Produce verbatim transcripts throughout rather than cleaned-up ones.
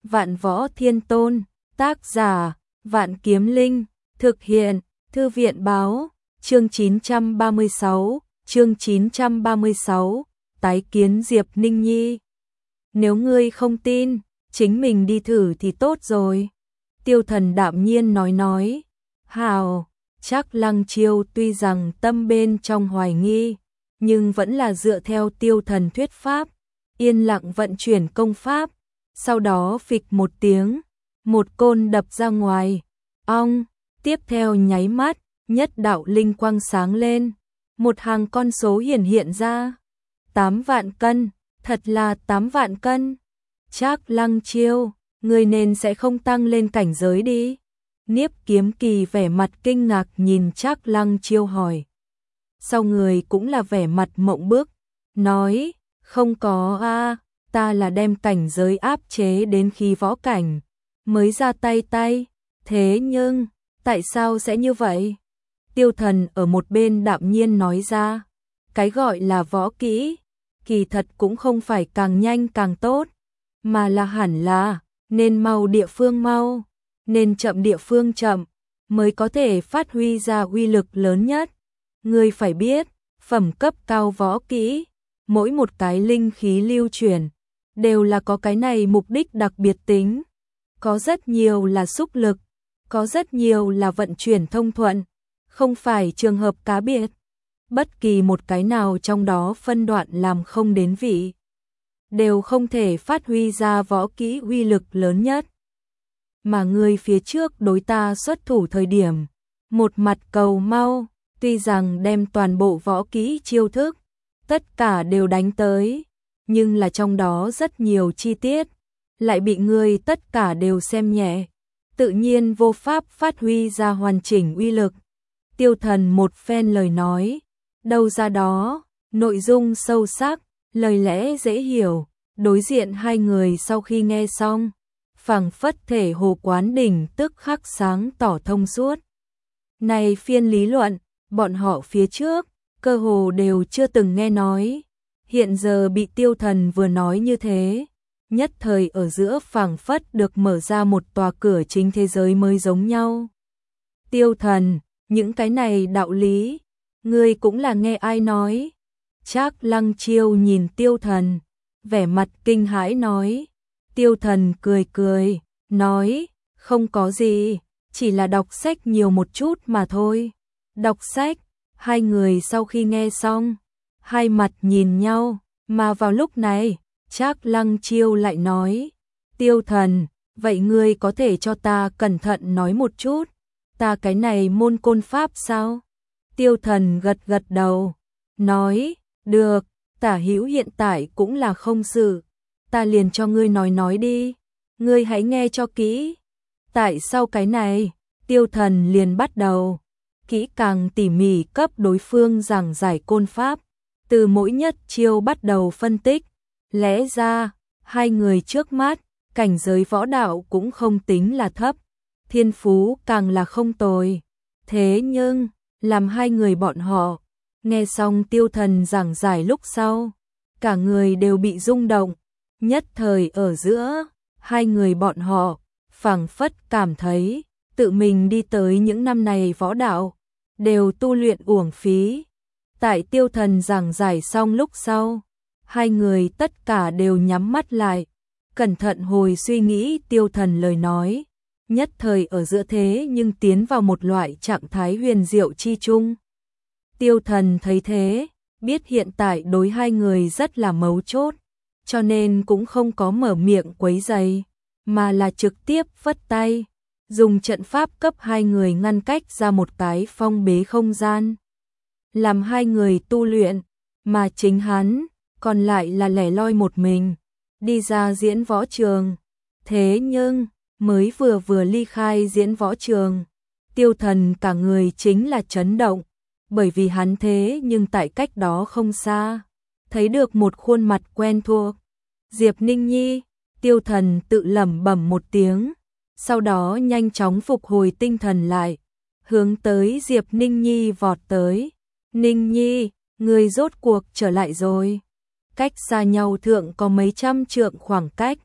Vạn Võ Thiên Tôn, tác giả, Vạn Kiếm Linh, thực hiện, Thư viện báo, chương chín trăm ba mươi sáu, chương chín trăm ba mươi sáu, tái kiến Diệp Ninh Nhi. Nếu ngươi không tin, chính mình đi thử thì tốt rồi. Tiêu Thần đạm nhiên nói nói, hào, chắc Lăng Chiêu tuy rằng tâm bên trong hoài nghi, nhưng vẫn là dựa theo Tiêu Thần thuyết pháp, yên lặng vận chuyển công pháp, sau đó phịch một tiếng, một côn đập ra ngoài, ong, tiếp theo nháy mắt, nhất đạo linh quang sáng lên, một hàng con số hiển hiện ra, tám vạn cân, thật là tám vạn cân. Trác Lăng Chiêu, người nên sẽ không tăng lên cảnh giới đi. Niếp Kiếm Kỳ vẻ mặt kinh ngạc nhìn Trác Lăng Chiêu hỏi. Sau người cũng là vẻ mặt mộng bức, nói, không có a, ta là đem cảnh giới áp chế đến khi võ cảnh, mới ra tay tay, thế nhưng, tại sao sẽ như vậy? Tiêu Thần ở một bên đạm nhiên nói ra, cái gọi là võ kỹ, kỳ thật cũng không phải càng nhanh càng tốt, mà là hẳn là, nên mau địa phương mau, nên chậm địa phương chậm, mới có thể phát huy ra uy lực lớn nhất. Ngươi phải biết, phẩm cấp cao võ kỹ, mỗi một cái linh khí lưu truyền, đều là có cái này mục đích đặc biệt tính. Có rất nhiều là xúc lực, có rất nhiều là vận chuyển thông thuận, không phải trường hợp cá biệt. Bất kỳ một cái nào trong đó phân đoạn làm không đến vị, đều không thể phát huy ra võ kỹ uy lực lớn nhất. Mà người phía trước đối ta xuất thủ thời điểm, một mặt cầu mau, tuy rằng đem toàn bộ võ kỹ chiêu thức, tất cả đều đánh tới, nhưng là trong đó rất nhiều chi tiết, lại bị người tất cả đều xem nhẹ, tự nhiên vô pháp phát huy ra hoàn chỉnh uy lực. Tiêu Thần một phen lời nói, đâu ra đó, nội dung sâu sắc, lời lẽ dễ hiểu, đối diện hai người sau khi nghe xong, phảng phất thể hồ quán đỉnh tức khắc sáng tỏ thông suốt. Này phiên lý luận, bọn họ phía trước, cơ hồ đều chưa từng nghe nói, hiện giờ bị Tiêu Thần vừa nói như thế, nhất thời ở giữa phảng phất được mở ra một tòa cửa chính thế giới mới giống nhau. Tiêu Thần, những cái này đạo lý, ngươi cũng là nghe ai nói? Trác Lăng Chiêu nhìn Tiêu Thần, vẻ mặt kinh hãi nói. Tiêu Thần cười cười, nói, không có gì, chỉ là đọc sách nhiều một chút mà thôi. Đọc sách, hai người sau khi nghe xong, hai mặt nhìn nhau, mà vào lúc này, Trác Lăng Chiêu lại nói, Tiêu Thần, vậy ngươi có thể cho ta cẩn thận nói một chút, ta cái này môn côn pháp sao? Tiêu Thần gật gật đầu, nói, được, tả hữu hiện tại cũng là không sự, ta liền cho ngươi nói nói đi, ngươi hãy nghe cho kỹ. Tại sao cái này, Tiêu Thần liền bắt đầu, kỹ càng tỉ mỉ cấp đối phương giảng giải côn pháp, từ mỗi nhất chiêu bắt đầu phân tích, lẽ ra, hai người trước mắt, cảnh giới võ đạo cũng không tính là thấp, thiên phú càng là không tồi. Thế nhưng, làm hai người bọn họ, nghe xong Tiêu Thần giảng giải lúc sau, cả người đều bị rung động, nhất thời ở giữa, hai người bọn họ, phảng phất cảm thấy, tự mình đi tới những năm này võ đạo, đều tu luyện uổng phí. Tại Tiêu Thần giảng giải xong lúc sau, hai người tất cả đều nhắm mắt lại, cẩn thận hồi suy nghĩ Tiêu Thần lời nói, nhất thời ở giữa thế nhưng tiến vào một loại trạng thái huyền diệu chi chung. Tiêu Thần thấy thế, biết hiện tại đối hai người rất là mấu chốt, cho nên cũng không có mở miệng quấy rầy, mà là trực tiếp phất tay, dùng trận pháp cấp hai người ngăn cách ra một cái phong bế không gian, làm hai người tu luyện, mà chính hắn, còn lại là lẻ loi một mình, đi ra diễn võ trường. Thế nhưng, mới vừa vừa ly khai diễn võ trường, Tiêu Thần cả người chính là chấn động, bởi vì hắn thế nhưng tại cách đó không xa, thấy được một khuôn mặt quen thuộc. Diệp Ninh Nhi, Tiêu Thần tự lẩm bẩm một tiếng, sau đó nhanh chóng phục hồi tinh thần lại, hướng tới Diệp Ninh Nhi vọt tới. Ninh Nhi, người rốt cuộc trở lại rồi. Cách xa nhau thượng có mấy trăm trượng khoảng cách,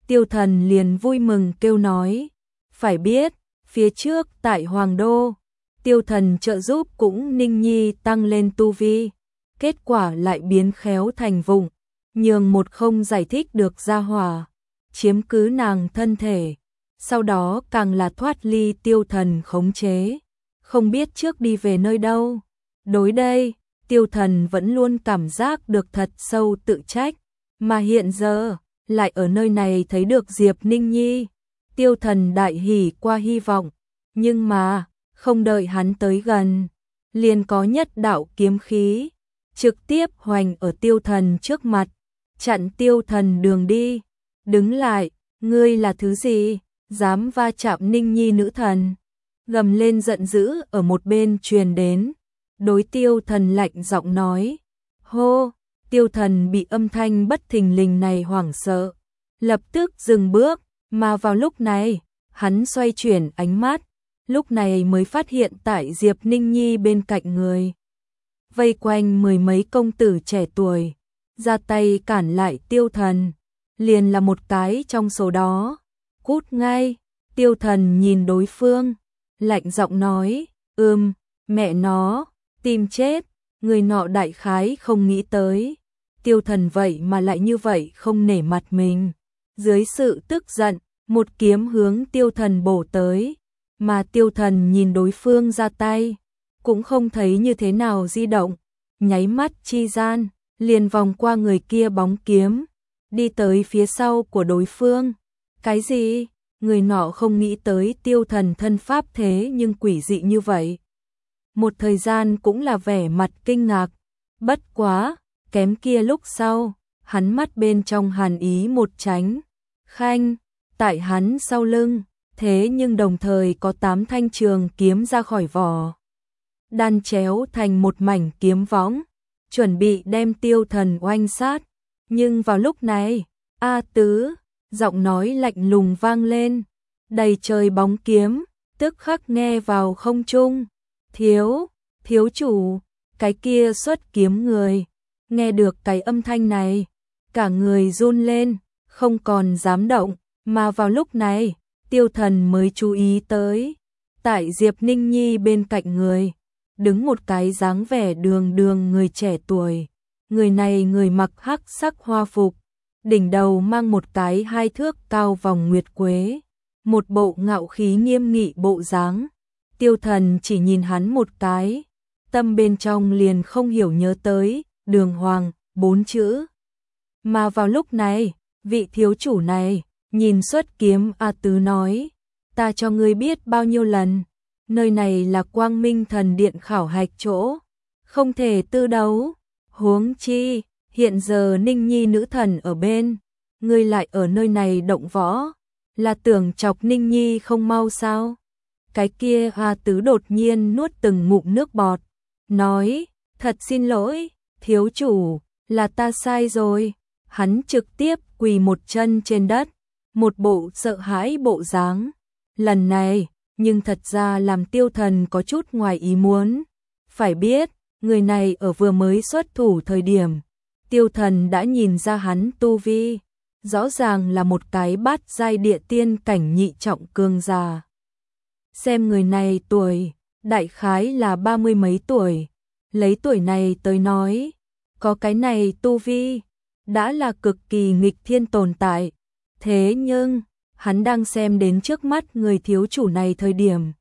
Tiêu Thần liền vui mừng kêu nói, phải biết, phía trước tại Hoàng Đô, Tiêu Thần trợ giúp cũng Ninh Nhi tăng lên tu vi, kết quả lại biến khéo thành vụng, nhường một không giải thích được gia hỏa, chiếm cứ nàng thân thể, sau đó càng là thoát ly Tiêu Thần khống chế, không biết trước đi về nơi đâu. Đối đây, Tiêu Thần vẫn luôn cảm giác được thật sâu tự trách, mà hiện giờ lại ở nơi này thấy được Diệp Ninh Nhi. Tiêu Thần đại hỉ qua hy vọng, nhưng mà không đợi hắn tới gần, liền có nhất đạo kiếm khí trực tiếp hoành ở Tiêu Thần trước mặt, chặn Tiêu Thần đường đi. Đứng lại, ngươi là thứ gì, dám va chạm Ninh Nhi nữ thần? Gầm lên giận dữ ở một bên truyền đến, đối Tiêu Thần lạnh giọng nói. Hô, Tiêu Thần bị âm thanh bất thình lình này hoảng sợ, lập tức dừng bước, mà vào lúc này, hắn xoay chuyển ánh mắt, lúc này mới phát hiện tại Diệp Ninh Nhi bên cạnh người. Vây quanh mười mấy công tử trẻ tuổi, ra tay cản lại Tiêu Thần, liền là một cái trong số đó. Cút ngay, Tiêu Thần nhìn đối phương, lạnh giọng nói, ừm, mẹ nó, tìm chết, người nọ đại khái không nghĩ tới. Tiêu Thần vậy mà lại như vậy không nể mặt mình. Dưới sự tức giận, một kiếm hướng Tiêu Thần bổ tới, mà Tiêu Thần nhìn đối phương ra tay, cũng không thấy như thế nào di động, nháy mắt chi gian, liền vòng qua người kia bóng kiếm, đi tới phía sau của đối phương. Cái gì? Người nọ không nghĩ tới Tiêu Thần thân pháp thế nhưng quỷ dị như vậy. Một thời gian cũng là vẻ mặt kinh ngạc, bất quá, kém kia lúc sau, hắn mắt bên trong hàn ý một tránh, khanh, tại hắn sau lưng, thế nhưng đồng thời có tám thanh trường kiếm ra khỏi vỏ, đan chéo thành một mảnh kiếm võng, chuẩn bị đem Tiêu Thần oanh sát. Nhưng vào lúc này, A Tứ, giọng nói lạnh lùng vang lên, đầy trời bóng kiếm, tức khắc nghe vào không trung. Thiếu, thiếu chủ, cái kia xuất kiếm người, nghe được cái âm thanh này, cả người run lên, không còn dám động, mà vào lúc này, Tiêu Thần mới chú ý tới, tại Diệp Ninh Nhi bên cạnh người, đứng một cái dáng vẻ đường đường người trẻ tuổi. Người này người mặc hắc sắc hoa phục, đỉnh đầu mang một cái hai thước cao vòng nguyệt quế, một bộ ngạo khí nghiêm nghị bộ dáng. Tiêu Thần chỉ nhìn hắn một cái, tâm bên trong liền không hiểu nhớ tới Đường Hoàng bốn chữ. Mà vào lúc này, vị thiếu chủ này nhìn xuất kiếm A Tứ nói, ta cho ngươi biết bao nhiêu lần, nơi này là Quang Minh Thần Điện khảo hạch chỗ, không thể tư đấu. Huống chi, hiện giờ Ninh Nhi nữ thần ở bên, ngươi lại ở nơi này động võ, là tưởng chọc Ninh Nhi không mau sao? Cái kia A Tứ đột nhiên nuốt từng ngụm nước bọt, nói, thật xin lỗi, thiếu chủ, là ta sai rồi. Hắn trực tiếp quỳ một chân trên đất, một bộ sợ hãi bộ dáng. Lần này, nhưng thật ra làm Tiêu Thần có chút ngoài ý muốn. Phải biết, người này ở vừa mới xuất thủ thời điểm, Tiêu Thần đã nhìn ra hắn tu vi, rõ ràng là một cái bát giai địa tiên cảnh nhị trọng cường giả. Xem người này tuổi, đại khái là ba mươi mấy tuổi, lấy tuổi này tới nói, có cái này tu vi, đã là cực kỳ nghịch thiên tồn tại. Thế nhưng, hắn đang xem đến trước mắt người thiếu chủ này thời điểm.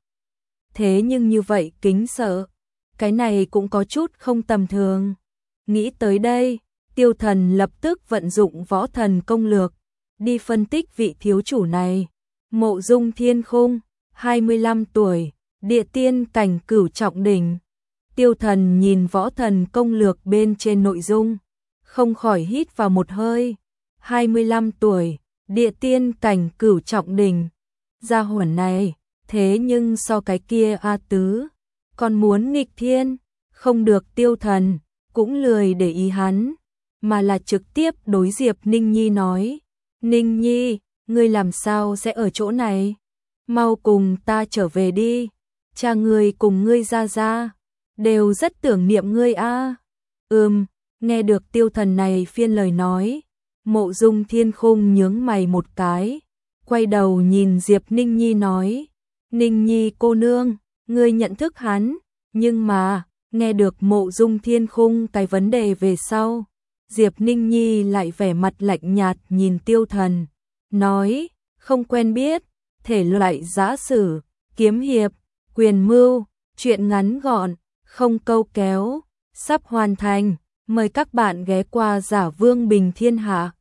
Thế nhưng như vậy kính sợ, cái này cũng có chút không tầm thường. Nghĩ tới đây, Tiêu Thần lập tức vận dụng võ thần công lược, đi phân tích vị thiếu chủ này. Mộ Dung Thiên Khung, hai mươi lăm tuổi, địa tiên cảnh cửu trọng đỉnh. Tiêu Thần nhìn võ thần công lược bên trên nội dung, không khỏi hít vào một hơi. hai mươi lăm tuổi, địa tiên cảnh cửu trọng đỉnh. Gia hỏa này, thế nhưng so cái kia A Tứ, còn muốn nghịch thiên, không được. Tiêu Thần cũng lười để ý hắn, mà là trực tiếp đối Diệp Ninh Nhi nói, Ninh Nhi, ngươi làm sao sẽ ở chỗ này? Mau cùng ta trở về đi, cha ngươi cùng ngươi ra ra, đều rất tưởng niệm ngươi a. À. Ừm, nghe được Tiêu Thần này phiên lời nói, Mộ Dung Thiên Khung nhướng mày một cái, quay đầu nhìn Diệp Ninh Nhi nói, Ninh Nhi cô nương, ngươi nhận thức hắn, nhưng mà, nghe được Mộ Dung Thiên Khung cái vấn đề về sau, Diệp Ninh Nhi lại vẻ mặt lạnh nhạt nhìn Tiêu Thần, nói, không quen biết, thể loại giã sử, kiếm hiệp, quyền mưu, chuyện ngắn gọn, không câu kéo, sắp hoàn thành, mời các bạn ghé qua Giả Vương Bình Thiên Hạ.